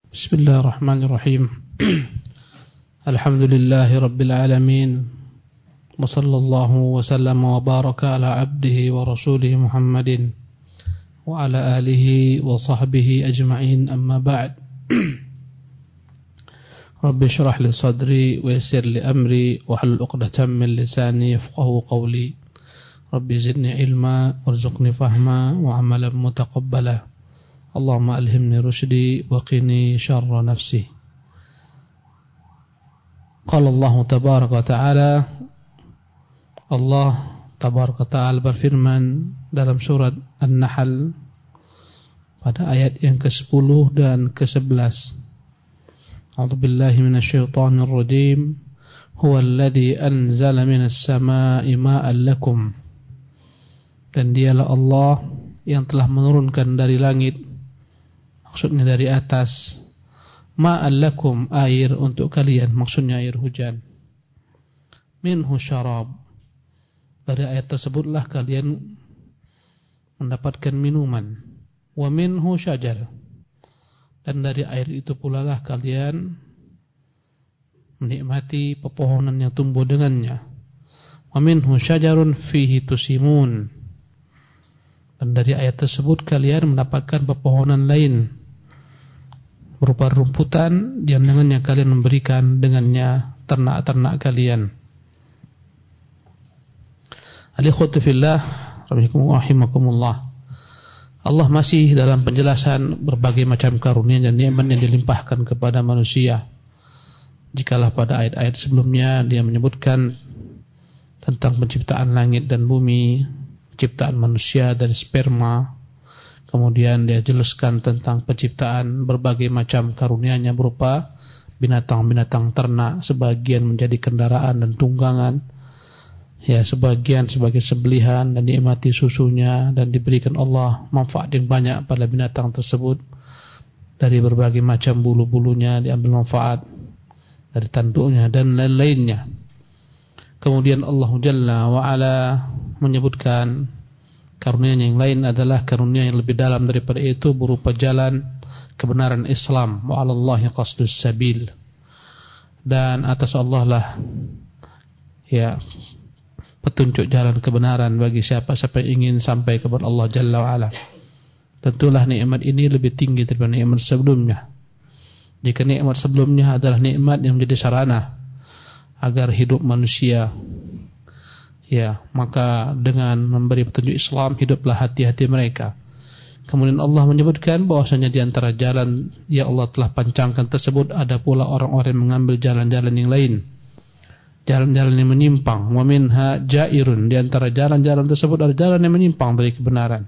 Bismillahirrahmanirrahim. Alhamdulillahi rabbil alamin. Wa sallallahu wa sallama wa baraka ala abdihi wa rasulih Muhammadin wa ala alihi wa sahbihi ajma'in, amma ba'd. Rabbi shrah li sadri wa yassir li amri wa hlul 'uqdatam min lisani yafqahu qawli. Rabbi zidni ilma warzuqni fahma wa amalan mutaqabbala. Allahumma alhimni rusydi wa qini syarra nafsi. Qala Allah tabaraka wa ta'ala, Allah tabaraka wa ta'ala berfirman dalam surat An-Nahl pada ayat yang ke-10 dan ke-11. A'udzu billahi minasyaitonir rajim. Huwa alladzi anzala minas samaa'i maa'an lakum. Dan dialah Allah yang telah menurunkan dari langit, maksudnya dari atas, ma'al lakum, air untuk kalian, maksudnya air hujan. Minhu syarab, dari air tersebutlah kalian mendapatkan minuman. Wa minhu syajar, dan dari air itu pula lah kalian menikmati pepohonan yang tumbuh dengannya. Wa minhu syajarun fihi tusimun, dan dari air tersebut kalian mendapatkan pepohonan lain berupa rumputan yang dengannya kalian memberikan dengannya ternak-ternak kalian. Al-ikhwatu fillah rahimakumullah. Allah masih dalam penjelasan berbagai macam karunia dan nikmat yang dilimpahkan kepada manusia. Jikalau pada ayat-ayat sebelumnya dia menyebutkan tentang penciptaan langit dan bumi, penciptaan manusia dari sperma, kemudian dia jelaskan tentang penciptaan berbagai macam karunia-Nya berupa binatang-binatang ternak, sebagian menjadi kendaraan dan tunggangan, ya sebagian sebagai sembelihan dan dinikmati susunya, dan diberikan Allah manfaat yang banyak pada binatang tersebut. Dari berbagai macam bulu-bulunya diambil manfaat, dari tanduknya dan lain-lainnya. Kemudian Allah Jalla wa Ala menyebutkan karunia yang lain adalah karunia yang lebih dalam daripada itu, berupa jalan kebenaran Islam. Wa 'alallahi qasdus sabil, dan atas Allah lah ya petunjuk jalan kebenaran bagi siapa-siapa yang ingin sampai kepada Allah Jalla wa Ala. Tentulah nikmat ini lebih tinggi daripada nikmat sebelumnya. Jika nikmat sebelumnya adalah nikmat yang menjadi sarana agar hidup manusia, ya, maka dengan memberi petunjuk Islam hiduplah hati-hati mereka. Kemudian Allah menyebutkan bahwasanya di antara jalan yang Allah telah pancangkan tersebut ada pula orang-orang yang mengambil jalan-jalan yang lain, jalan-jalan yang menyimpang. Wa minha jairun, di antara jalan-jalan tersebut ada jalan yang menyimpang dari kebenaran.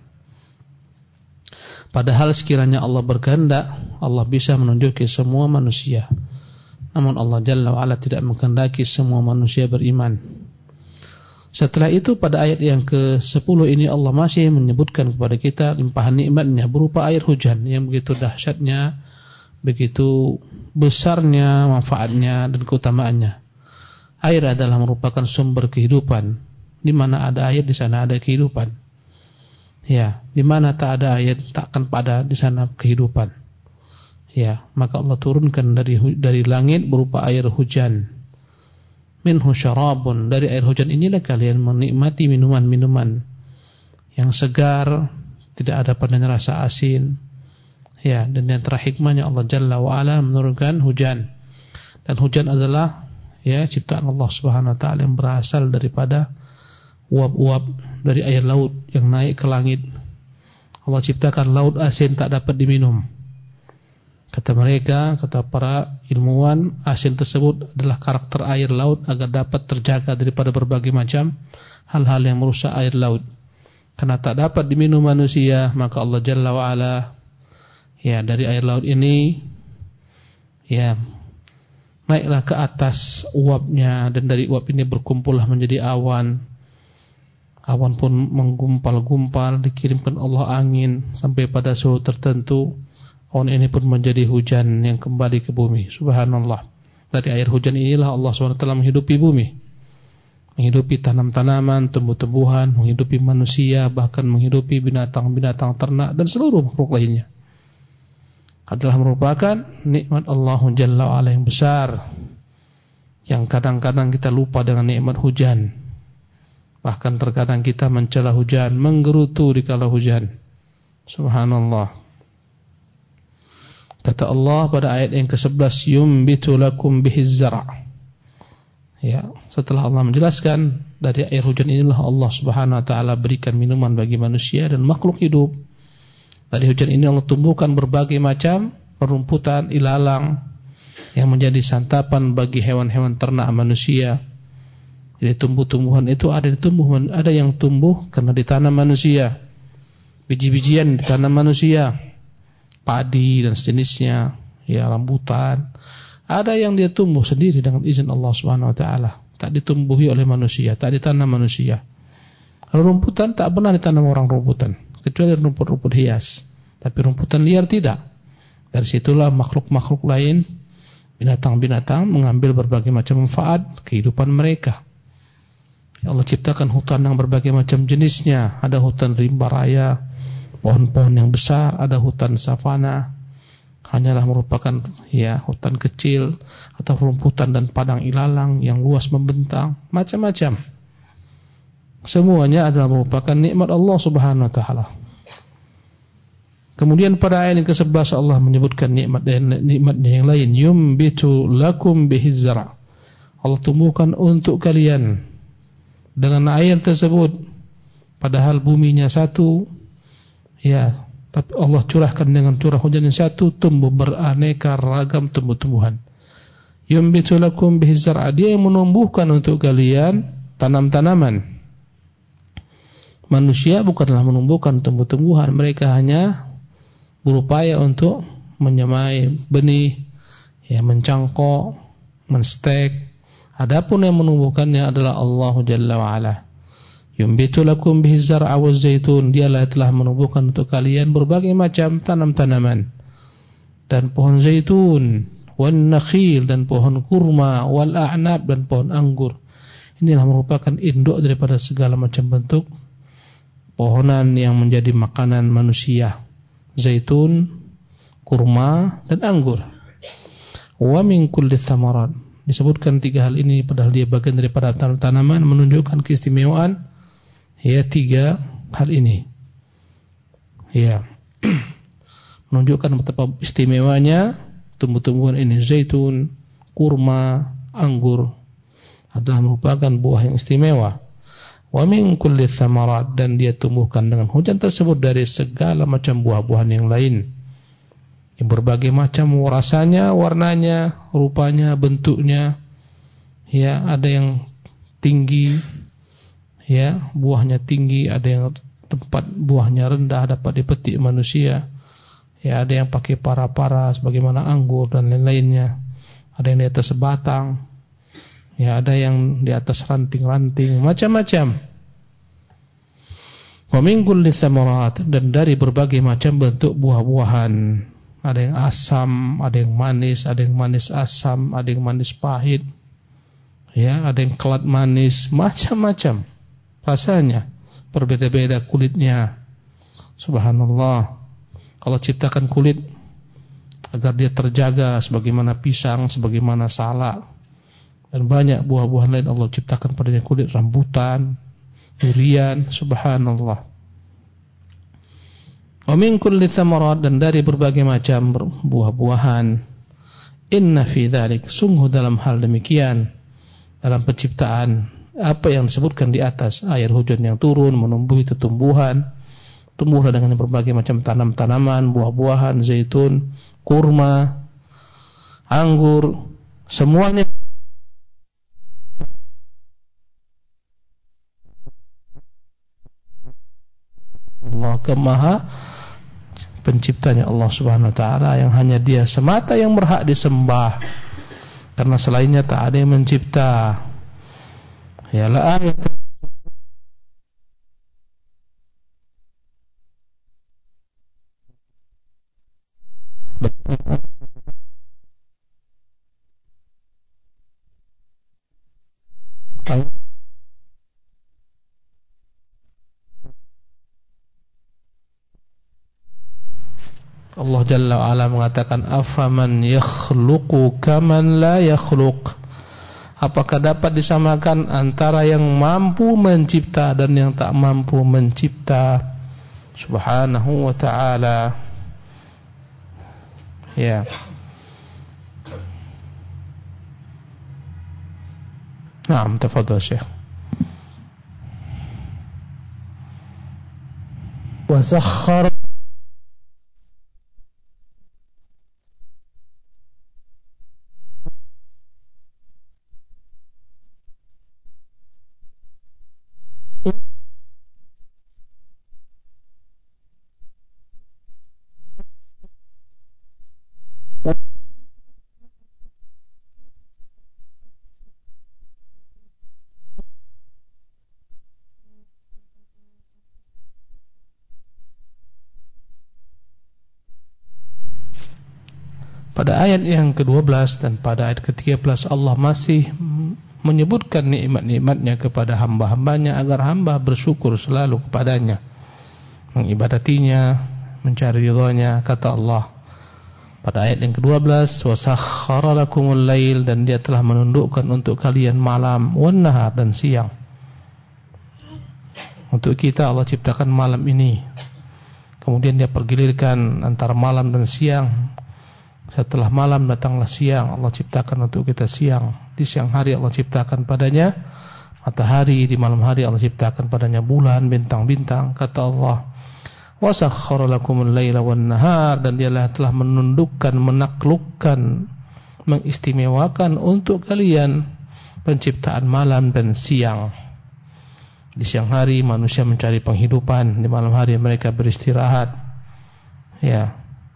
Padahal sekiranya Allah berkehendak, Allah bisa menunjuki semua manusia. Namun Allah Jalla wa Ala tidak menghendaki semua manusia beriman. Setelah itu pada ayat yang ke-10 ini Allah masih menyebutkan kepada kita limpahan nikmatnya berupa air hujan yang begitu dahsyatnya, begitu besarnya manfaatnya dan keutamaannya. Air adalah merupakan sumber kehidupan. Di mana ada air, di sana ada kehidupan. Ya, di mana tak ada air, tak akan ada di sana kehidupan. Ya, maka Allah turunkan dari langit berupa air hujan. Minhu syarabun, dari air hujan inilah kalian menikmati minuman-minuman yang segar, tidak ada padanya rasa asin. Ya, dan yang terhikmahnya Allah Jalla wa Ala menurunkan hujan. Dan hujan adalah ya ciptaan Allah Subhanahu wa taala yang berasal daripada uap-uap dari air laut yang naik ke langit. Allah ciptakan laut asin tak dapat diminum. Kata mereka, kata para ilmuwan, asin tersebut adalah karakter air laut agar dapat terjaga daripada berbagai macam hal-hal yang merusak air laut. Karena tak dapat diminum manusia, maka Allah Jalla wa Ala ya dari air laut ini ya naiklah ke atas uapnya, dan dari uap ini berkumpullah menjadi awan. Awan pun menggumpal-gumpal, dikirimkan Allah angin sampai pada suhu tertentu. Awan ini pun menjadi hujan yang kembali ke bumi. Subhanallah. Dari air hujan inilah Allah SWT menghidupi bumi, menghidupi tanam-tanaman, tumbuh-tumbuhan, menghidupi manusia, bahkan menghidupi binatang-binatang ternak dan seluruh makhluk lainnya. adalah merupakan nikmat Allah Jalla wa Ala yang besar, yang kadang-kadang kita lupa dengan nikmat hujan. Bahkan terkadang kita mencela hujan, menggerutu di kala hujan. Subhanallah. Kata Allah pada ayat yang ke-11, yumbitu lakum bihiz zara'. Ya, setelah Allah menjelaskan dari air hujan inilah Allah Subhanahu wa taala berikan minuman bagi manusia dan makhluk hidup. Dari hujan ini Allah tumbuhkan berbagai macam rumputan, ilalang yang menjadi santapan bagi hewan-hewan ternak manusia. Jadi tumbuh-tumbuhan itu ada yang tumbuh karena ditanam manusia. Biji-bijian ditanam manusia, padi dan sejenisnya, ya rambutan. Ada yang dia tumbuh sendiri dengan izin Allah Subhanahu wa taala, tak ditumbuhi oleh manusia, tak ditanam manusia. Rumputan tak pernah ditanam orang rumputan, kecuali rumput-rumput hias. Tapi rumputan liar tidak. Dari situlah makhluk-makhluk lain, binatang-binatang mengambil berbagai macam manfaat kehidupan mereka. Allah ciptakan hutan yang berbagai macam jenisnya. Ada hutan rimba raya, pohon-pohon yang besar, ada hutan savana, hanyalah merupakan ya hutan kecil, atau rumputan dan padang ilalang yang luas membentang, macam-macam. Semuanya adalah merupakan nikmat Allah Subhanahu wa taala. Kemudian pada ayat yang ke-11 Allah menyebutkan nikmatnya yang lain, yumbitu lakum bihiz zara'. Allah tumbuhkan untuk kalian dengan air tersebut, padahal buminya satu, ya, tapi Allah curahkan dengan curah hujan yang satu, tumbuh beraneka ragam tumbuh-tumbuhan. Yumbitu lakum bihiz zara', dia yang menumbuhkan untuk kalian tanam-tanaman. Manusia bukanlah menumbuhkan tumbuh-tumbuhan, mereka hanya berupaya untuk menyemai benih, ya, mencangkok, menstek. Adapun yang menumbuhkannya adalah Allah Jalla wa Ala. Yumbitu lakum bihiz zar'a waz zaitun, dialah telah menumbuhkan untuk kalian berbagai macam tanam-tanaman dan pohon zaitun, wan nakhil dan pohon kurma, wal a'nab dan pohon anggur. Inilah merupakan induk daripada segala macam bentuk pohonan yang menjadi makanan manusia. Zaitun, kurma dan anggur. Wa min kulli thamarat. Disebutkan tiga hal ini padahal dia bagian daripada tanaman, menunjukkan keistimewaan ya tiga hal ini. Ya. Menunjukkan betapa istimewanya tumbuh-tumbuhan ini, zaitun, kurma, anggur adalah merupakan buah yang istimewa. Wa min kulli thamarat, dan dia tumbuhkan dengan hujan tersebut dari segala macam buah-buahan yang lain, yang berbagai macam rasanya, warnanya, rupanya, bentuknya. Ya, ada yang tinggi, ya, buahnya tinggi, ada yang tempat buahnya rendah dapat dipetik manusia. Ya, ada yang pakai para-para sebagaimana anggur dan lain-lainnya. Ada yang di atas sebatang. Ya, ada yang di atas ranting-ranting, macam-macam. Wa min kulli thamarat, dan dari berbagai macam bentuk buah-buahan. Ada yang asam, ada yang manis, ada yang manis asam, ada yang manis pahit. Ya, ada yang kelat manis, macam-macam rasanya, berbeda-beda kulitnya. Subhanallah. Kalau ciptakan kulit agar dia terjaga sebagaimana pisang, sebagaimana salak, dan banyak buah-buahan lain Allah ciptakan padanya kulit, rambutan, durian, subhanallah. Wa min kulli thamarat, dan dari berbagai macam buah-buahan. Inna fi dzalik, sungguh dalam hal demikian, dalam penciptaan apa yang disebutkan di atas, air hujan yang turun menumbuhi tumbuhan, tumbuhlah dengan berbagai macam tanaman, buah-buahan, zaitun, kurma, anggur, semuanya Allah Maha penciptanya, Allah Subhanahu wa taala, yang hanya dia semata yang berhak disembah, karena selainnya tak ada yang mencipta. Ya la ayat Allah Jalla wa'ala mengatakan, afaman yakhluqu kaman la yakhluq. Apakah dapat disamakan antara yang mampu mencipta dan yang tak mampu mencipta? Subhanahu wa ta'ala. Ya. Naam, tafadhal Syekh. Wa sakhkhara Pada ayat yang ke-12 dan pada ayat ke-13 Allah masih menyebutkan nikmat-nikmatnya kepada hamba-hambanya agar hamba bersyukur selalu kepadanya, mengibadatinya, mencari ridhonya. Kata Allah pada ayat yang ke-12, wasakhkhara lakumul lail, dan Dia telah menundukkan untuk kalian malam, wan nahar, dan siang. Untuk kita Allah ciptakan malam ini, kemudian Dia pergilirkan antara malam dan siang. Setelah malam datanglah siang, Allah ciptakan untuk kita siang. Di siang hari Allah ciptakan padanya matahari, di malam hari Allah ciptakan padanya bulan, bintang-bintang. Kata Allah, wasakhkhara lakumul laila wan nahar, dan Dialah telah menundukkan, menaklukkan, mengistimewakan untuk kalian penciptaan malam dan siang. Di siang hari manusia mencari penghidupan, di malam hari mereka beristirahat. Ya.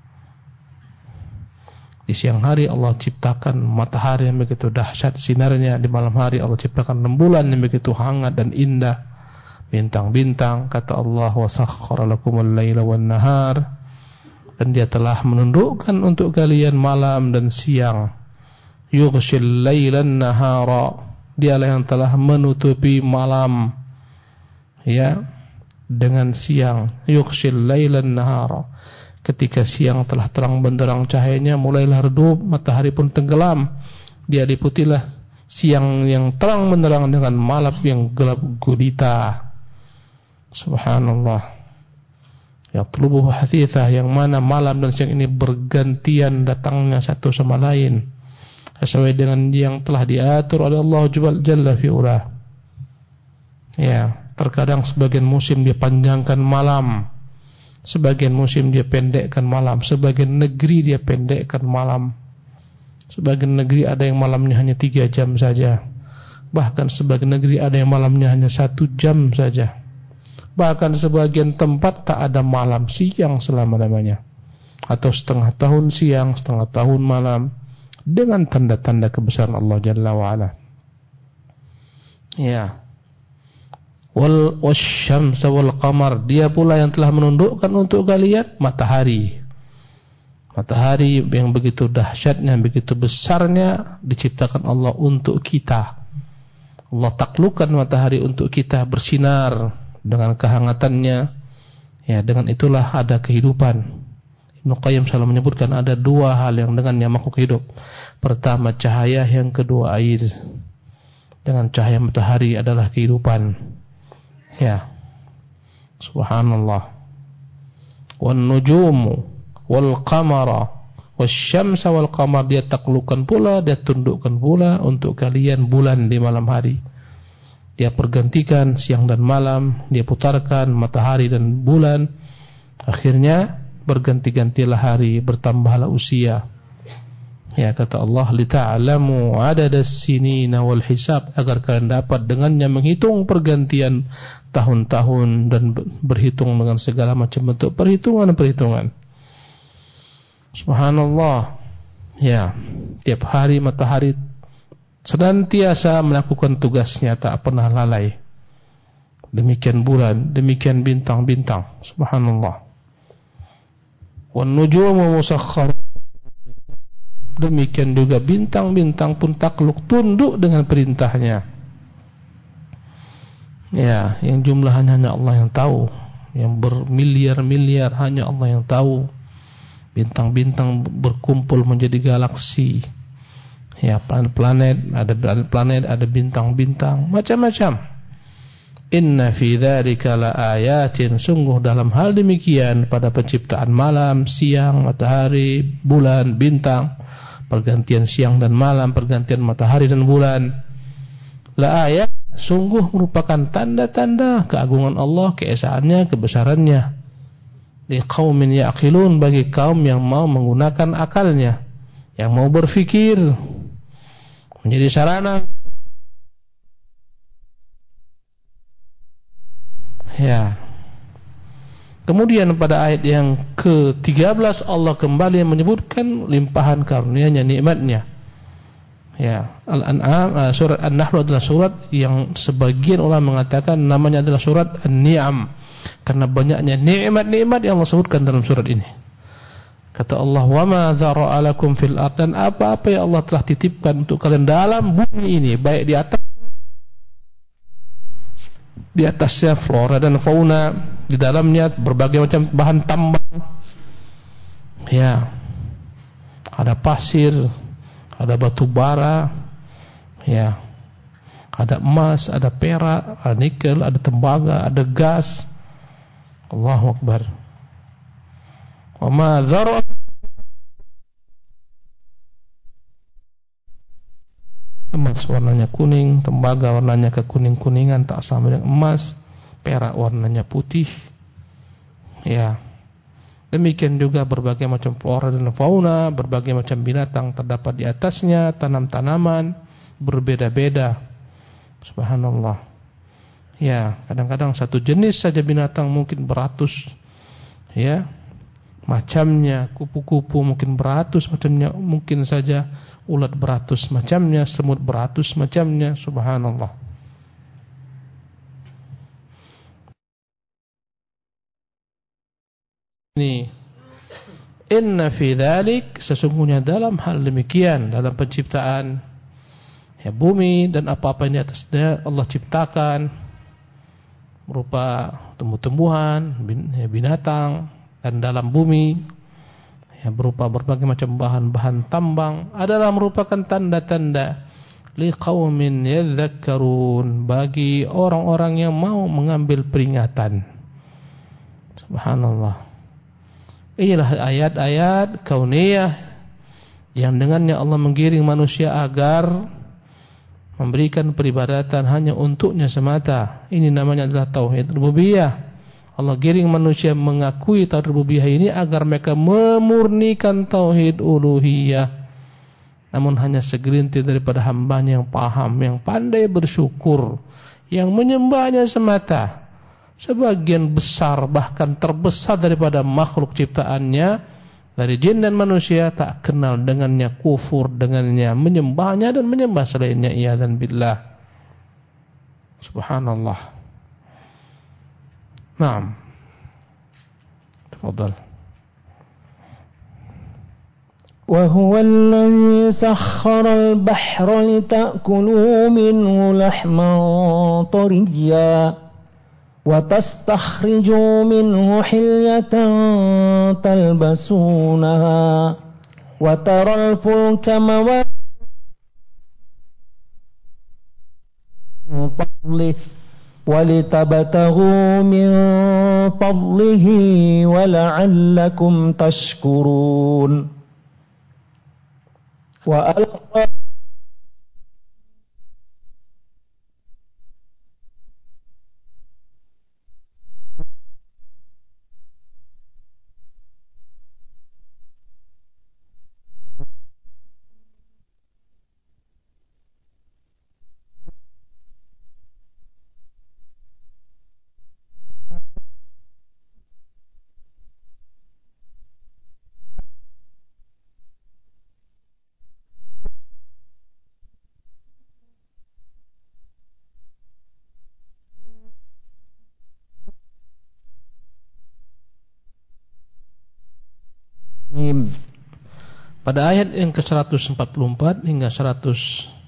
Di siang hari Allah ciptakan matahari yang begitu dahsyat sinarnya, di malam hari Allah ciptakan rembulan yang begitu hangat dan indah, bintang-bintang. Kata Allah, wasakhkhara lakumul laila wan nahar, dan Dia telah menundukkan untuk kalian malam dan siang. Yughshil lailan nahara, Dialah yang telah menutupi malam, ya, dengan siang. Yughshil lailan nahara, ketika siang telah terang benderang cahayanya, mulailah redup, matahari pun tenggelam. Dia liputilah siang yang terang benderang dengan malam yang gelap gulita. Subhanallah. Yatlubuhu hathitha, yang mana malam dan siang ini bergantian datangnya satu sama lain, sesuai dengan yang telah diatur oleh Allah Jalla fi'ula. Ya, terkadang sebagian musim dipanjangkan malam, sebagian musim dia pendekkan malam, sebagian negeri dia pendekkan malam. Sebagian negeri ada yang malamnya hanya 3 jam saja. Bahkan sebagian negeri ada yang malamnya hanya 1 jam saja. Bahkan sebagian tempat tak ada malam, siang selama-lamanya, atau setengah tahun siang, setengah tahun malam, dengan tanda-tanda kebesaran Allah Jalla wa'ala. Ya. Wasyamsa wal qamar, Dia pula yang telah menundukkan untuk kalian matahari. Matahari yang begitu dahsyatnya, begitu besarnya, diciptakan Allah untuk kita. Allah taklukkan matahari untuk kita bersinar dengan kehangatannya. Ya, dengan itulah ada kehidupan. Ibnu Qayyim selalu menyebutkan ada 2 hal yang dengannya makhluk hidup. Pertama cahaya, yang kedua air. Dengan cahaya matahari adalah kehidupan. Ya, subhanallah. Wan nujumu wal qamara wasyamsa wal qamar, Dia taklukkan pula, Dia tundukkan pula untuk kalian bulan di malam hari. Dia pergantikan siang dan malam, Dia putarkan matahari dan bulan. Akhirnya berganti-gantilah hari, bertambahlah usia. Ya, kata Allah, lita'lamu adadas sinina wal hisab, agar kalian dapat dengannya menghitung pergantian tahun-tahun dan berhitung dengan segala macam bentuk perhitungan-perhitungan. Subhanallah. Ya, tiap hari matahari senantiasa melakukan tugasnya, tak pernah lalai. Demikian bulan, demikian bintang-bintang. Subhanallah. Wan nujumu musakhkhar, demikian juga bintang-bintang pun takluk, tunduk dengan perintahnya. Ya, yang jumlahnya hanya Allah yang tahu, yang bermiliar-miliar hanya Allah yang tahu. bintang-bintang berkumpul menjadi galaksi. Ya, planet-planet, ada bintang-bintang, macam-macam. Inna fi dzalika laayatin, sungguh dalam hal demikian pada penciptaan malam, siang, matahari, bulan, bintang, pergantian siang dan malam, pergantian matahari dan bulan. Laayat, sungguh merupakan tanda-tanda keagungan Allah, keesaannya, kebesarannya. Liqaumin ya'qilun, bagi kaum yang mau menggunakan akalnya, yang mau berfikir, menjadi sarana. Ya. Kemudian pada ayat yang ke-13 Allah kembali menyebutkan limpahan karunia-Nya, nikmatnya. Ya, Al-An'am, surat An-Nahl adalah surat yang sebagian ulama mengatakan namanya adalah surat An-Ni'am, karena banyaknya nikmat-nikmat yang Allah sebutkan dalam surat ini. Kata Allah, "Wa ma dzara'a lakum fil ard", dan apa-apa yang Allah telah titipkan untuk kalian dalam bumi ini, baik di atasnya flora dan fauna, di dalamnya berbagai macam bahan tambang. Ya. Ada pasir, ada batu bara, ya. Ada emas, ada perak, ada nikel, ada tembaga, ada gas. Allahu Akbar. Wa ma dzara'a, emas warnanya kuning, tembaga warnanya kekuning-kuningan, tak sama dengan emas. Perak warnanya putih. Ya. Demikian juga berbagai macam flora dan fauna, berbagai macam binatang terdapat di atasnya, tanam-tanaman berbeda-beda. Subhanallah. Ya, kadang-kadang satu jenis saja binatang mungkin beratus, ya, macamnya. Kupu-kupu mungkin beratus macamnya, mungkin saja ulat beratus macamnya, semut beratus macamnya. Subhanallah. Ini, inna fi dzalik, sesungguhnya dalam hal demikian, dalam penciptaan ya bumi dan apa-apa yang di atasnya Allah ciptakan berupa tumbuh-tumbuhan, binatang, dan dalam bumi ya berupa berbagai macam bahan-bahan tambang, adalah merupakan tanda-tanda liqaumin yadhakkarun, bagi orang-orang yang mau mengambil peringatan. Subhanallah. Inilah ayat-ayat kauniyah yang dengannya Allah menggiring manusia agar memberikan peribadatan hanya untuknya semata. Ini namanya adalah tauhid rububiyah. Allah giring manusia mengakui tauhid rububiyah ini agar mereka memurnikan tauhid uluhiyah. Namun hanya segelintir daripada hambanya yang paham, yang pandai bersyukur, yang menyembahnya semata. Sebagian besar, bahkan terbesar daripada makhluk ciptaannya dari jin dan manusia, tak kenal dengannya, kufur dengannya, menyembahnya dan menyembah selainnya. Iyadzan billah. Subhanallah. Naam. Tafadhal. وهو الذي سخر البحر لتأكلوا منه لحما طريا وتستخرجوا منه حلية تلبسونها وترى الفلك مواخر من فضله ولتبتغوا من فضله ولعلكم تشكرون وألقى Pada ayat yang ke-144 hingga 100,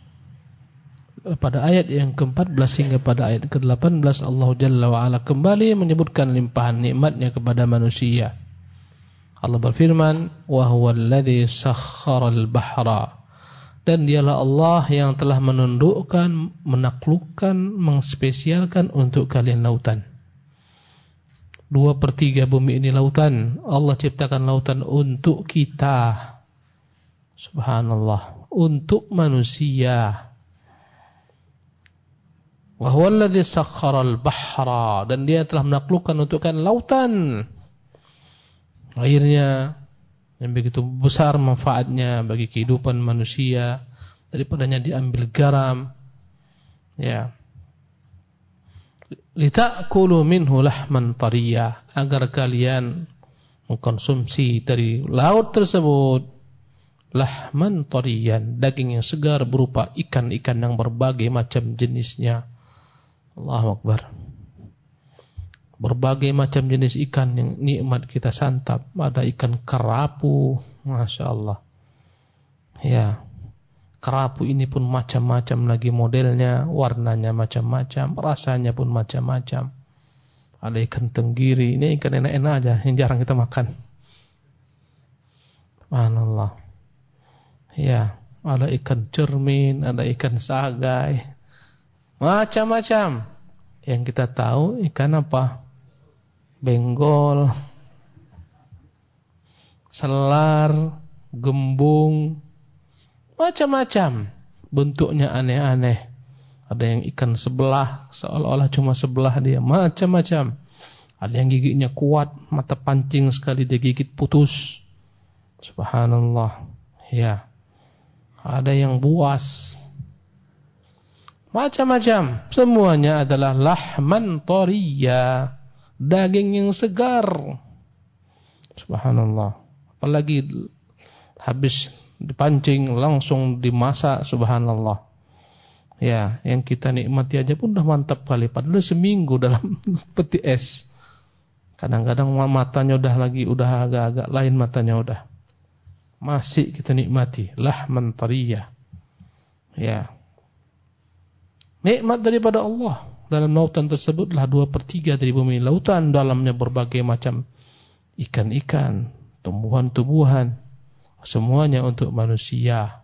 pada ayat yang ke-14 hingga pada ayat ke-18, Allah Jalla wa'ala kembali menyebutkan limpahan nikmatnya kepada manusia. Allah berfirman, wa huwallazi sakhkharal bahra, dan dialah Allah yang telah menundukkan, menaklukkan, mengspesialkan untuk kalian lautan. 2/3 bumi ini lautan. Allah ciptakan lautan untuk kita. Subhanallah, untuk manusia. Wa huwallazi sakhkharal bahra, dan dia telah menaklukkan untuk kalian lautan. Airnya yang begitu besar manfaatnya bagi kehidupan manusia, daripadanya diambil garam, ya, litakulu minhu lahman tariya, agar kalian mengkonsumsi dari laut tersebut lahman tariyan, daging yang segar berupa ikan-ikan yang berbagai macam jenisnya. Allahu Akbar. Berbagai macam jenis ikan yang nikmat kita santap. Ada ikan kerapu, Masya Allah. Ya, kerapu ini pun macam-macam lagi modelnya, warnanya macam-macam, rasanya pun macam-macam. Ada ikan tenggiri, ini ikan enak-enak aja yang jarang kita makan. Subhanallah. Ya, ada ikan cermin, ada ikan sagai, macam-macam. Yang kita tahu ikan apa? Benggol, selar, gembung, macam-macam. Bentuknya aneh-aneh. Ada yang ikan sebelah, seolah-olah cuma sebelah dia, macam-macam. Ada yang giginya kuat, mata pancing sekali dia gigit putus. Subhanallah. Ya. Ada yang buas. Macam-macam. Semuanya adalah lahman tariya, daging yang segar. Subhanallah. Apalagi habis dipancing langsung dimasak, subhanallah. Ya, yang kita nikmati aja pun udah mantap kali, padahal seminggu dalam peti es. Kadang-kadang matanya udah agak-agak lain matanya udah. Masih kita nikmati lahman tariya. Ya. Nikmat daripada Allah. Dalam lautan tersebutlah 2/3 dari bumi lautan, dalamnya berbagai macam ikan-ikan, tumbuhan-tumbuhan, semuanya untuk manusia.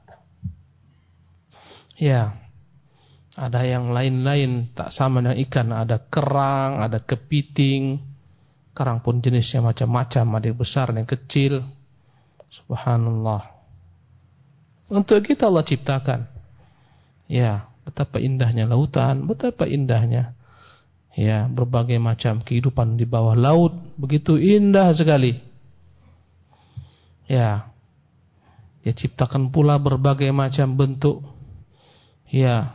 Ya, ada yang lain-lain tak sama dengan ikan, ada kerang, ada kepiting. Kerang pun jenisnya macam-macam, ada yang besar, ada yang kecil. Subhanallah. Untuk kita Allah ciptakan. Ya, betapa indahnya lautan, betapa indahnya, ya, berbagai macam kehidupan di bawah laut, begitu indah sekali. Ya, dia ciptakan pula berbagai macam bentuk, ya,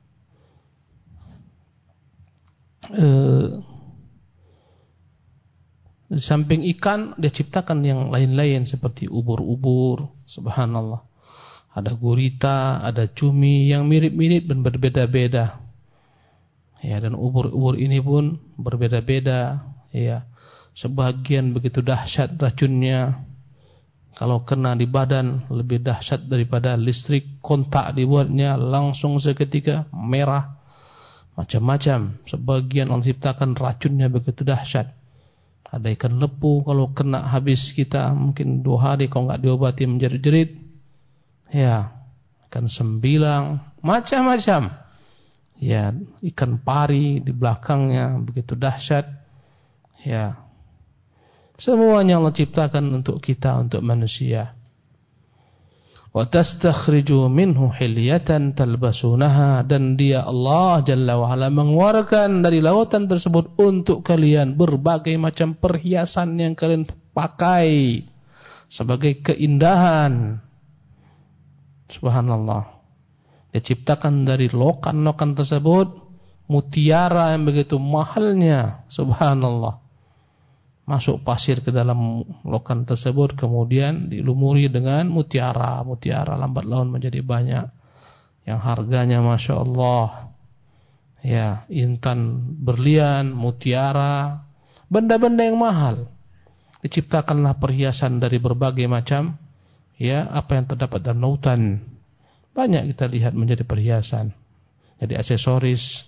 di samping ikan dia ciptakan yang lain-lain seperti ubur-ubur, subhanallah. Ada gurita, ada cumi yang mirip-mirip dan berbeda-beda. Ya, dan ubur-ubur ini pun berbeda-beda. Ya, sebagian begitu dahsyat racunnya. Kalau kena di badan lebih dahsyat daripada listrik, kontak dibuatnya langsung seketika merah. Macam-macam. Sebagian Allah ciptakan racunnya begitu dahsyat. Ada ikan lepu, kalau kena habis kita mungkin 2 hari kalau enggak diobati menjerit-jerit. Ya, ikan sembilang, macam-macam. Ya, ikan pari di belakangnya begitu dahsyat. Ya, semuanya Allah ciptakan untuk kita, untuk manusia. Wa tastakhriju minhu hilyatan talbasunaha, dan dia Allah Jalla wa Ala mengeluarkan dari lautan tersebut untuk kalian berbagai macam perhiasan yang kalian pakai sebagai keindahan. Subhanallah. Dia ciptakan dari lokan-lokan tersebut mutiara yang begitu mahalnya. Subhanallah. Masuk pasir ke dalam lokan tersebut, kemudian dilumuri dengan mutiara. Mutiara lambat laun menjadi banyak, yang harganya Masya Allah. Ya, intan berlian, mutiara, benda-benda yang mahal. Diciptakanlah perhiasan dari berbagai macam, ya, apa yang terdapat dalam lautan. Banyak kita lihat menjadi perhiasan, jadi aksesoris.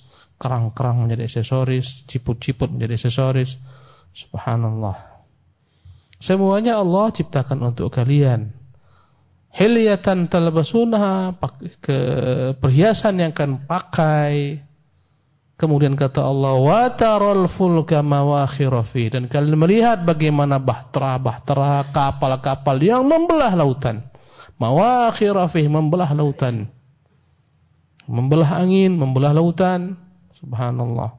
Kerang-kerang menjadi aksesoris, ciput-ciput menjadi aksesoris. Subhanallah. Semuanya Allah ciptakan untuk kalian. Hilyatan talbasunaha, ke perhiasan yang akan pakai. Kemudian kata Allah, wa taral fulka mawakhira fi, dan kalian melihat bagaimana bahtera-bahtera, kapal-kapal yang membelah lautan. Mawakhira fi, membelah lautan. Membelah angin, membelah lautan. Subhanallah.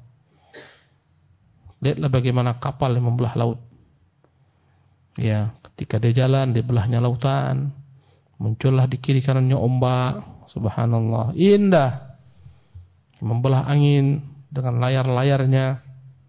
Lihatlah bagaimana kapal yang membelah laut. Ya, ketika dia jalan, dia belahnya lautan. Muncullah di kiri kanannya ombak. Subhanallah, indah. Membelah angin dengan layar-layarnya.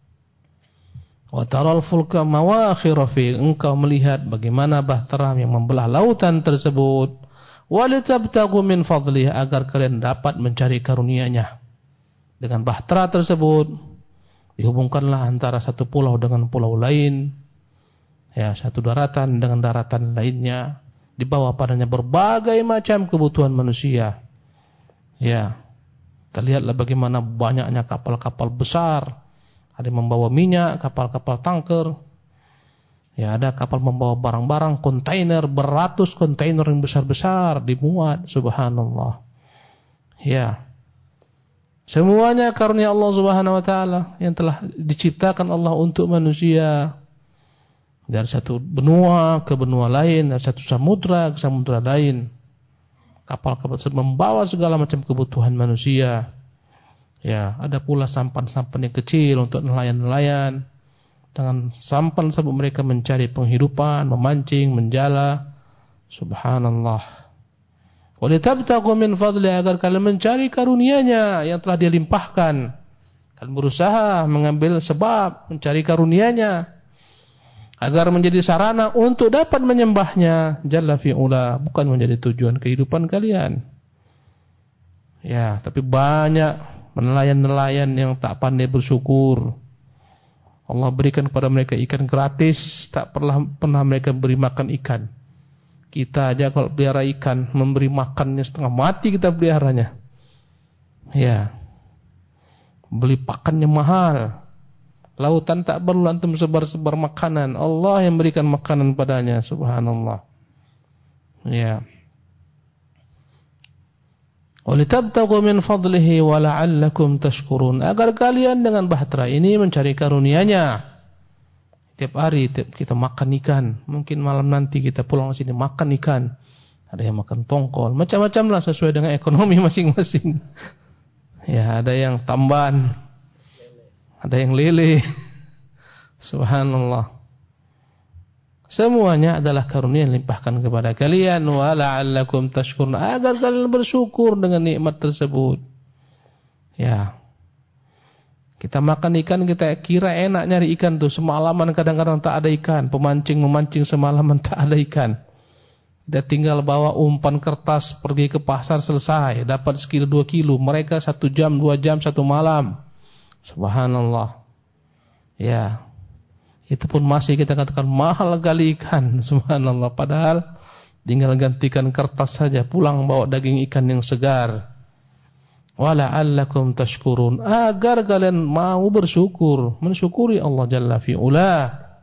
Wa taral fulka mawakhira fi, engkau melihat bagaimana bahtera yang membelah lautan tersebut. Walitabtaghu min fadlih, agar kalian dapat mencari karunia-Nya. Dengan bahtera tersebut dihubungkanlah antara satu pulau dengan pulau lain. Ya, satu daratan dengan daratan lainnya. Dibawa padanya berbagai macam kebutuhan manusia. Ya, terlihatlah bagaimana banyaknya kapal-kapal besar. Ada yang membawa minyak, kapal-kapal tanker. Ya, ada kapal membawa barang-barang, kontainer, beratus kontainer yang besar-besar dimuat. Subhanallah. Ya, semuanya karunia Allah Subhanahu wa taala yang telah diciptakan Allah untuk manusia. Dari satu benua ke benua lain, dari satu samudra ke samudra lain. Kapal-kapal membawa segala macam kebutuhan manusia. Ya, ada pula sampan-sampan yang kecil untuk nelayan-nelayan. Dengan sampan tersebut mereka mencari penghidupan, memancing, menjala. Subhanallah. Walitabtaghu min fadli, agar kalian mencari karunia-Nya yang telah Dia limpahkan. Kalian berusaha mengambil sebab mencari karunia-Nya agar menjadi sarana untuk dapat menyembah-Nya jalla fi'ula, bukan menjadi tujuan kehidupan kalian. Ya, tapi banyak nelayan-nelayan yang tak pandai bersyukur. Allah berikan kepada mereka ikan gratis, tak pernah mereka beri makan ikan. Kita aja kalau pelihara ikan, memberi makannya setengah mati kita peliharanya. Ya, beli pakannya mahal. Lautan tak perlu antum sebar-sebar makanan. Allah yang berikan makanan padanya. Subhanallah. Ya. Walitabtaghu min fadlihi wa la'allakum tashkurun, agar kalian dengan bahtera ini mencari karunia-Nya. Tiap hari kita makan ikan. Mungkin malam nanti kita pulang ke sini makan ikan. Ada yang makan tongkol, macam-macam lah sesuai dengan ekonomi masing-masing. Ya, ada yang tamban, ada yang lele. Subhanallah. Semuanya adalah karunia yang limpahkan kepada kalian. Wa la'allakum tashkurun, agar kalian bersyukur dengan nikmat tersebut. Ya, kita makan ikan, kita kira enak nyari ikan tuh. Semalaman kadang-kadang tak ada ikan. Pemancing memancing semalaman tak ada ikan. Kita tinggal bawa umpan kertas pergi ke pasar, selesai. Dapat sekilo 2 kilo. Mereka 1 jam 2 jam 1 malam. Subhanallah. Ya, itu pun masih kita katakan mahal kali ikan. Subhanallah. Padahal tinggal gantikan kertas saja, pulang bawa daging ikan yang segar. Wala'allakum tashkurun, agar kalian mau bersyukur, mensyukuri Allah Jalla fi'ula.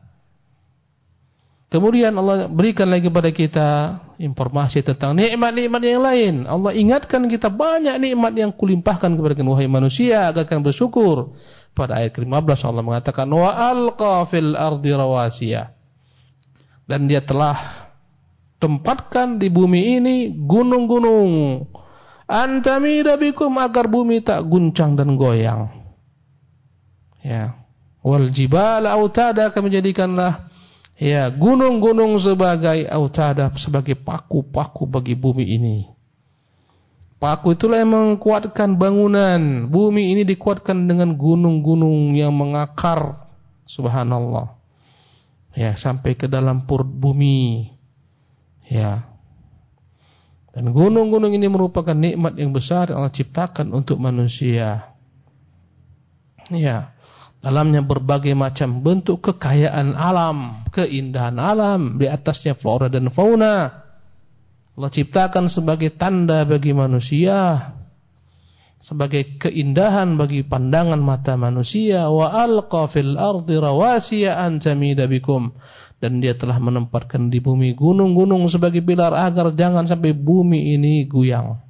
Kemudian Allah berikan lagi kepada kita informasi tentang nikmat-nikmat yang lain. Allah ingatkan kita banyak nikmat yang kulimpahkan kepada kalian wahai manusia, agar kalian bersyukur. Pada ayat ke-15 Allah mengatakan wa alqa fil ardi rawasiya, dan Dia telah tempatkan di bumi ini gunung-gunung, antamida bikum, agar bumi tak guncang dan goyang. Ya, wal jibala autada, kami jadikanlah ya gunung-gunung sebagai autada, sebagai paku-paku bagi bumi ini. Paku itulah yang menguatkan bangunan. Bumi ini dikuatkan dengan gunung-gunung yang mengakar. Subhanallah. Ya, sampai ke dalam perut bumi. Ya. Dan gunung-gunung ini merupakan nikmat yang besar yang Allah ciptakan untuk manusia. Ya. Dalamnya berbagai macam bentuk kekayaan alam, keindahan alam, di atasnya flora dan fauna. Allah ciptakan sebagai tanda bagi manusia, sebagai keindahan bagi pandangan mata manusia. Wa alqa fil ardi rawasiya an tamida bikum, dan dia telah menempatkan di bumi gunung-gunung sebagai pilar agar jangan sampai bumi ini goyang,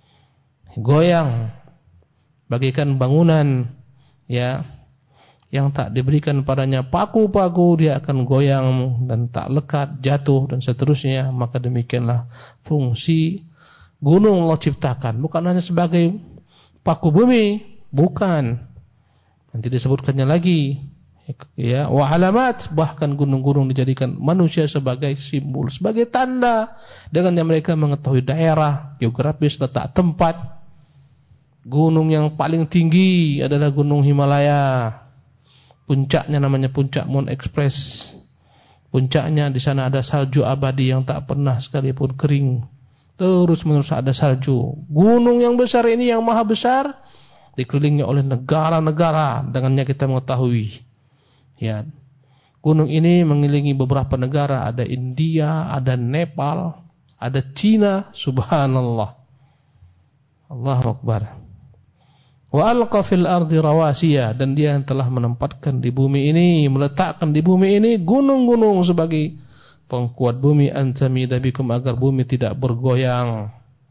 bagaikan bangunan ya yang tak diberikan padanya paku-paku, dia akan goyang dan tak lekat, jatuh dan seterusnya. Maka demikianlah fungsi gunung Allah ciptakan, bukan hanya sebagai paku bumi, bukan. Nanti disebutkannya lagi ya, wa alamat, bahkan gunung-gunung dijadikan manusia sebagai simbol, sebagai tanda, dengannya mereka mengetahui daerah, geografis, letak tempat. Gunung yang paling tinggi adalah Gunung Himalaya. Puncaknya namanya Puncak Mount Express. Puncaknya di sana ada salju abadi yang tak pernah sekalipun kering. Terus-menerus ada salju. Gunung yang besar ini, yang maha besar, dikelilingi oleh negara-negara. Dengannya kita mengetahui. Ya, gunung ini mengelilingi beberapa negara. Ada India, ada Nepal, ada Cina. Subhanallah. Allahu Akbar. Wa alqa fil ardi rawasiya, dan dia yang telah menempatkan di bumi ini, meletakkan di bumi ini gunung-gunung sebagai pengkuat bumi, antamida bikum, agar bumi tidak bergoyang.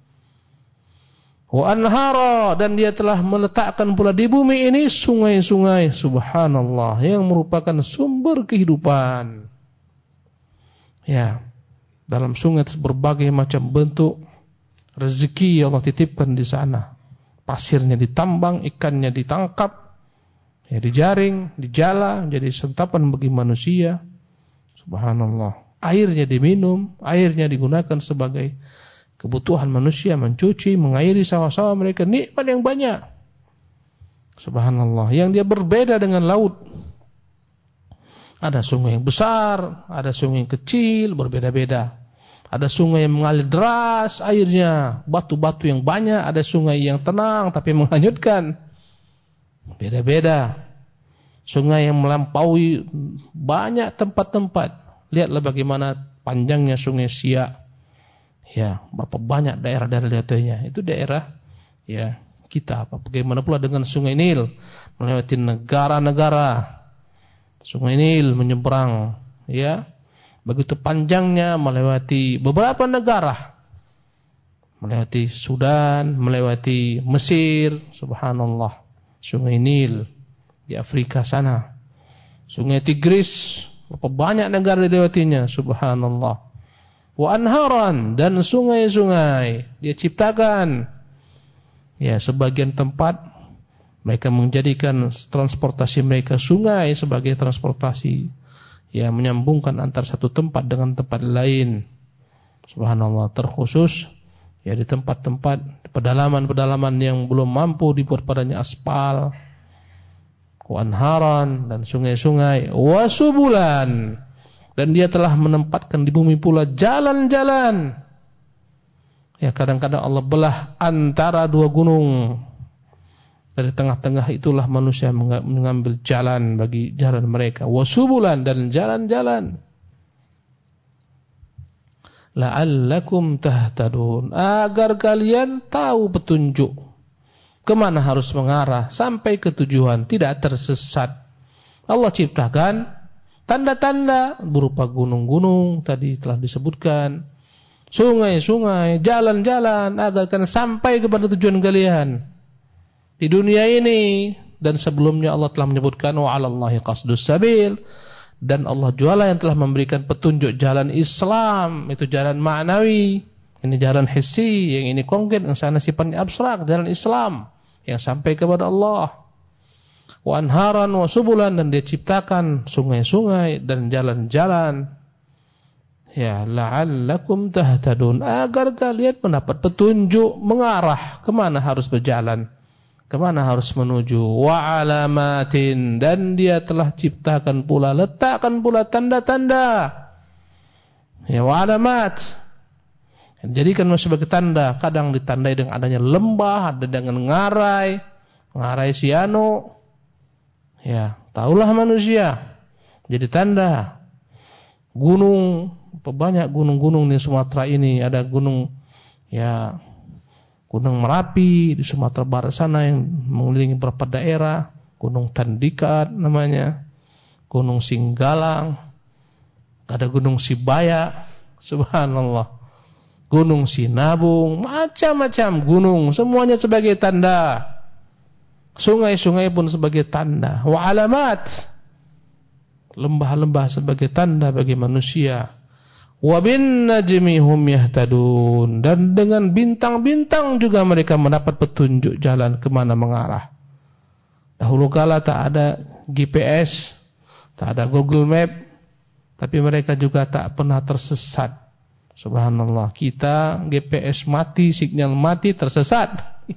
Wa anhara, dan dia telah meletakkan pula di bumi ini sungai-sungai, subhanallah, yang merupakan sumber kehidupan. Ya, dalam sungai berbagai macam bentuk rezeki Allah titipkan di sana. Pasirnya ditambang, ikannya ditangkap, ya dijaring, dijala, jadi santapan bagi manusia. Subhanallah. Airnya diminum, airnya digunakan sebagai kebutuhan manusia, mencuci, mengairi sawah-sawah mereka, nikmat yang banyak. Subhanallah. Yang dia berbeda dengan laut. Ada sungai yang besar, ada sungai yang kecil, berbeda-beda. Ada sungai yang mengalir deras airnya, batu-batu yang banyak. Ada sungai yang tenang tapi menghanyutkan. Beda-beda. Sungai yang melampaui banyak tempat-tempat. Lihatlah bagaimana panjangnya sungai Siak. Ya, berapa banyak daerah-daerah lihatnya. Itu daerah ya kita. Bagaimana pula dengan sungai Nil, melewati negara-negara. Sungai Nil menyeberang, ya. Begitu panjangnya, melewati beberapa negara, melewati Sudan, melewati Mesir, subhanallah. Sungai Nil di Afrika sana, Sungai Tigris, berapa banyak negara dilewatinya, subhanallah. Wa anharan, dan sungai-sungai dia ciptakan. Ya, sebagian tempat mereka menjadikan transportasi mereka sungai sebagai transportasi, ya, menyambungkan antara satu tempat dengan tempat lain. Subhanallah. Terkhusus ya di tempat-tempat pedalaman-pedalaman yang belum mampu dibuat padanya aspal. Wa anharan, dan sungai-sungai. Wa subulan, dan dia telah menempatkan di bumi pula jalan-jalan. Ya, kadang-kadang Allah belah antara dua gunung. Dari tengah-tengah itulah manusia mengambil jalan bagi jalan mereka. Wasubulan, dan jalan-jalan. La'allakum tahtadun, agar kalian tahu petunjuk kemana harus mengarah sampai ke tujuan, tidak tersesat. Allah ciptakan tanda-tanda berupa gunung-gunung tadi telah disebutkan, sungai-sungai, jalan-jalan, agar kalian sampai kepada tujuan kalian di dunia ini. Dan sebelumnya Allah telah menyebutkan wa 'alallahi qasdus sabil, dan Allah jualah yang telah memberikan petunjuk jalan Islam, itu jalan ma'nawi, ini jalan hissi, yang ini konkret, yang sana sifatnya abstrak, jalan Islam yang sampai kepada Allah. Wa anharan wa subulan, dan dia ciptakan sungai-sungai dan jalan-jalan. Ya, la'allakum tahtadun, agar kalian mendapat petunjuk mengarah kemana harus berjalan, kemana harus menuju. Wa alamatin, dan dia telah ciptakan pula, letakkan pula tanda-tanda. Ya, wa alamat, jadikan sebagai tanda. Kadang ditandai dengan adanya lembah, ada dengan ngarai siano. Ya, tahulah manusia. Jadi tanda. Gunung, banyak gunung-gunung di Sumatera ini. Ada gunung, ya, Gunung Merapi di Sumatera Barat sana yang mengelilingi beberapa daerah, Gunung Tandikat namanya, Gunung Singgalang, Ada Gunung Sibaya, subhanallah. Gunung Sinabung, macam-macam gunung, semuanya sebagai tanda. Sungai-sungai pun sebagai tanda. Wa alamat, lembah-lembah sebagai tanda bagi manusia. Wa bin najmi hum yahtadun, dan dengan bintang-bintang juga mereka mendapat petunjuk jalan kemana mengarah. Dahulu kala tak ada GPS, tak ada Google Map, tapi mereka juga tak pernah tersesat. Subhanallah, kita GPS mati, sinyal mati, tersesat.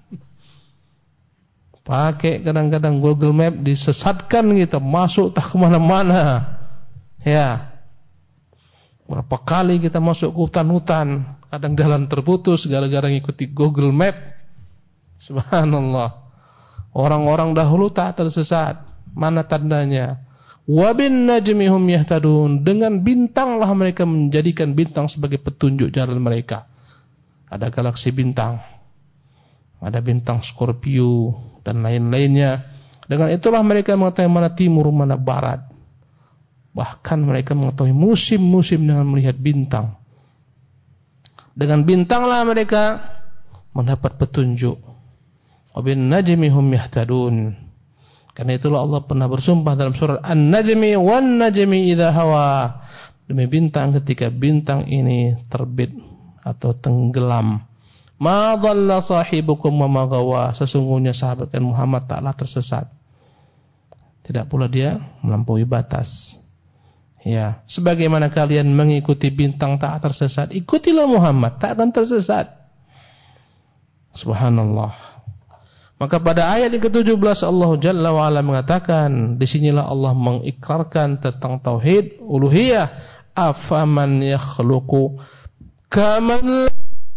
Pakai kadang-kadang Google Map, disesatkan kita, masuk tak kemana-mana. Ya, berapa kali kita masuk ke hutan-hutan, kadang jalan terputus gara-gara ngikuti Google Map. Subhanallah. Orang-orang dahulu tak tersesat. Mana tandanya? Wa bin najmi hum yahtadun, dengan bintanglah mereka menjadikan bintang sebagai petunjuk jalan mereka. Ada galaksi bintang, ada bintang Scorpio dan lain-lainnya. Dengan itulah mereka mengetahui mana timur, mana barat. Bahkan mereka mengetahui musim-musim dengan melihat bintang. Dengan bintanglah mereka mendapat petunjuk. Wa bin najmi hum yahtadun. Karena itulah Allah pernah bersumpah dalam surat An-Najmi wan najmi idza hawa. Demi bintang ketika bintang ini terbit atau tenggelam. Ma dhalla sahibukum wa ma ghawa. Sesungguhnya sahabat Muhammad taklah tersesat. Tidak pula dia melampaui batas. Ya, sebagaimana kalian mengikuti bintang tak tersesat, ikutilah Muhammad, tak akan tersesat. Subhanallah. Maka pada ayat yang ke-17 Allah Jalla wa Ala mengatakan, disinilah Allah mengikrarkan tentang tauhid uluhiyah. Afaman yakhluqu kaman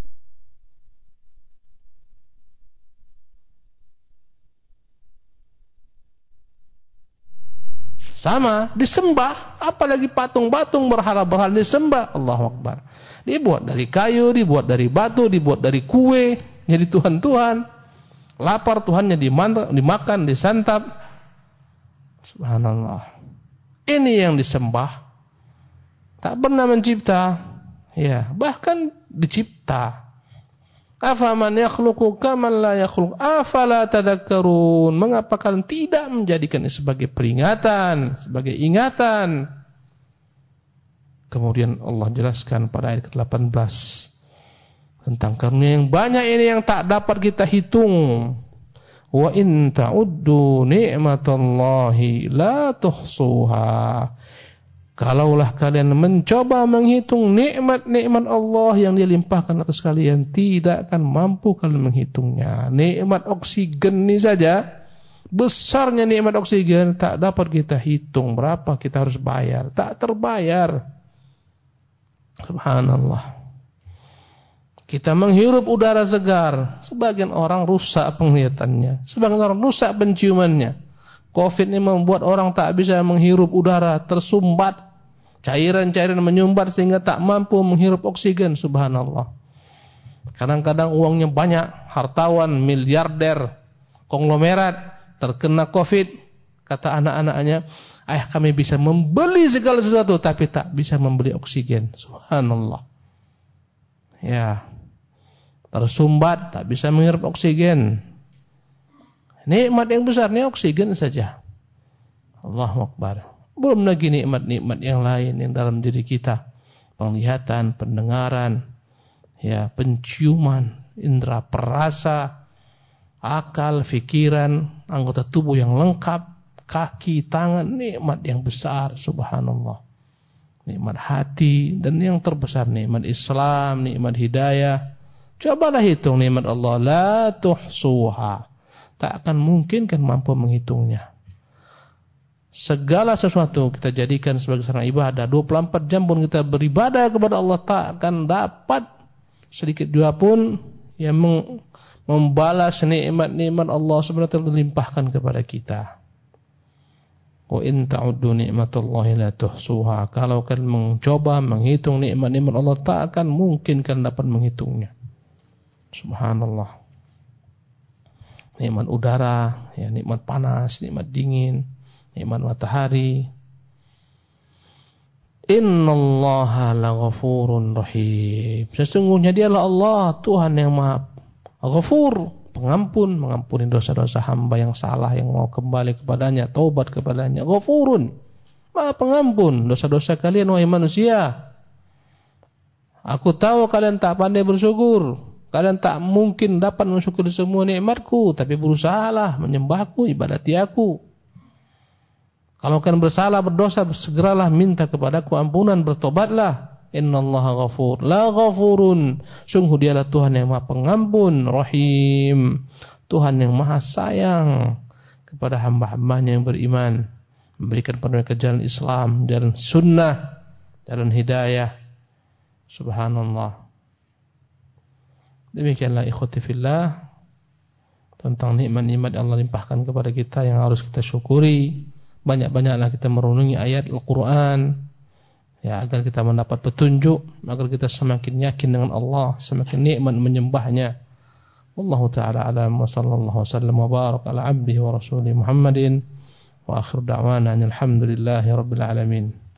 sama disembah, apalagi patung-patung berhala-berhala disembah. Allahu Akbar. Dibuat dari kayu, dibuat dari batu, dibuat dari kue, jadi Tuhan-Tuhan. Lapar Tuhannya dimakan, disantap. Subhanallah. Ini yang disembah. Tak pernah mencipta. Ya, bahkan dicipta. Afaman yakhluqu kaman la yakhluq afala tadhakkarun. Mengapa kalian tidak menjadikan ini sebagai peringatan, sebagai ingatan? Kemudian Allah jelaskan pada ayat ke-18 tentang karunia yang banyak ini yang tak dapat kita hitung. Wa in ta'uddu ni'matallahi la tuhsuha. Kalaulah kalian mencoba menghitung nikmat-nikmat Allah yang dilimpahkan atas kalian, tidak akan mampu kalian menghitungnya. Nikmat oksigen ini saja, besarnya nikmat oksigen tak dapat kita hitung berapa kita harus bayar, tak terbayar. Subhanallah. Kita menghirup udara segar, sebagian orang rusak penglihatannya, sebagian orang rusak penciumannya. Covid ini membuat orang tak bisa menghirup udara, tersumbat. Cairan-cairan menyumbat sehingga tak mampu menghirup oksigen. Subhanallah. Kadang-kadang uangnya banyak, hartawan, miliarder, konglomerat, terkena Covid. Kata anak-anaknya, ayah kami bisa membeli segala sesuatu, tapi tak bisa membeli oksigen. Subhanallah. Ya, tersumbat, tak bisa menghirup oksigen. Nikmat yang besar ini oksigen saja. Allahu Akbar. Belum lagi nikmat-nikmat yang lain yang dalam diri kita. Penglihatan, pendengaran, ya, penciuman, indera perasa, akal, fikiran, anggota tubuh yang lengkap, kaki, tangan, nikmat yang besar, subhanallah. Nikmat hati, dan yang terbesar nikmat Islam, nikmat hidayah. Cobalah hitung nikmat Allah, la tuhsuha. Tak akan mungkin kan mampu menghitungnya. Segala sesuatu kita jadikan sebagai sarana ibadah. 24 jam pun kita beribadah kepada Allah, tak akan dapat sedikit jua pun yang membalas nikmat-nikmat Allah sebenarnya terlimpahkan kepada kita. Wa in ta'uddu ni'matallahi la tuhsuha. Kalau kalian mencoba menghitung nikmat-nikmat Allah, tak akan mungkin kalian dapat menghitungnya. Subhanallah. Nikmat udara, ya, nikmat panas, nikmat dingin, nikmat matahari, Innallaha laghafurun rahim. Sesungguhnya dialah Allah, Tuhan yang Maha Ghafur, pengampun, mengampuni dosa-dosa hamba yang salah, yang mau kembali kepadanya, taubat kepadanya. Ghafurun, Maha pengampun dosa-dosa kalian wahai manusia. Aku tahu kalian tak pandai bersyukur, kalian tak mungkin dapat mensyukuri semua nikmatku, tapi berusahalah menyembahku, ibadati aku. Kalau kalian bersalah, berdosa, segeralah minta kepadaku ampunan, bertobatlah. Innallaha ghafur, la ghafurun. Sungguh dialah Tuhan yang Maha Pengampun, Rahim. Tuhan yang Maha Sayang kepada hamba-hambanya yang beriman, memberikan mereka jalan Islam, jalan sunnah, jalan hidayah. Subhanallah. Demikianlah ikhwati fillah tentang nikmat-nikmat Allah limpahkan kepada kita yang harus kita syukuri. Banyak-banyaklah kita merenungi ayat Al-Quran, ya, agar kita mendapat petunjuk, agar kita semakin yakin dengan Allah, semakin nikmat menyembahnya. Wallahu ta'ala alam, wa sallallahu wasallam wa barak ala abdihi wa rasulih Muhammadin, wa akhir da'wana alhamdulillahi rabbil alamin.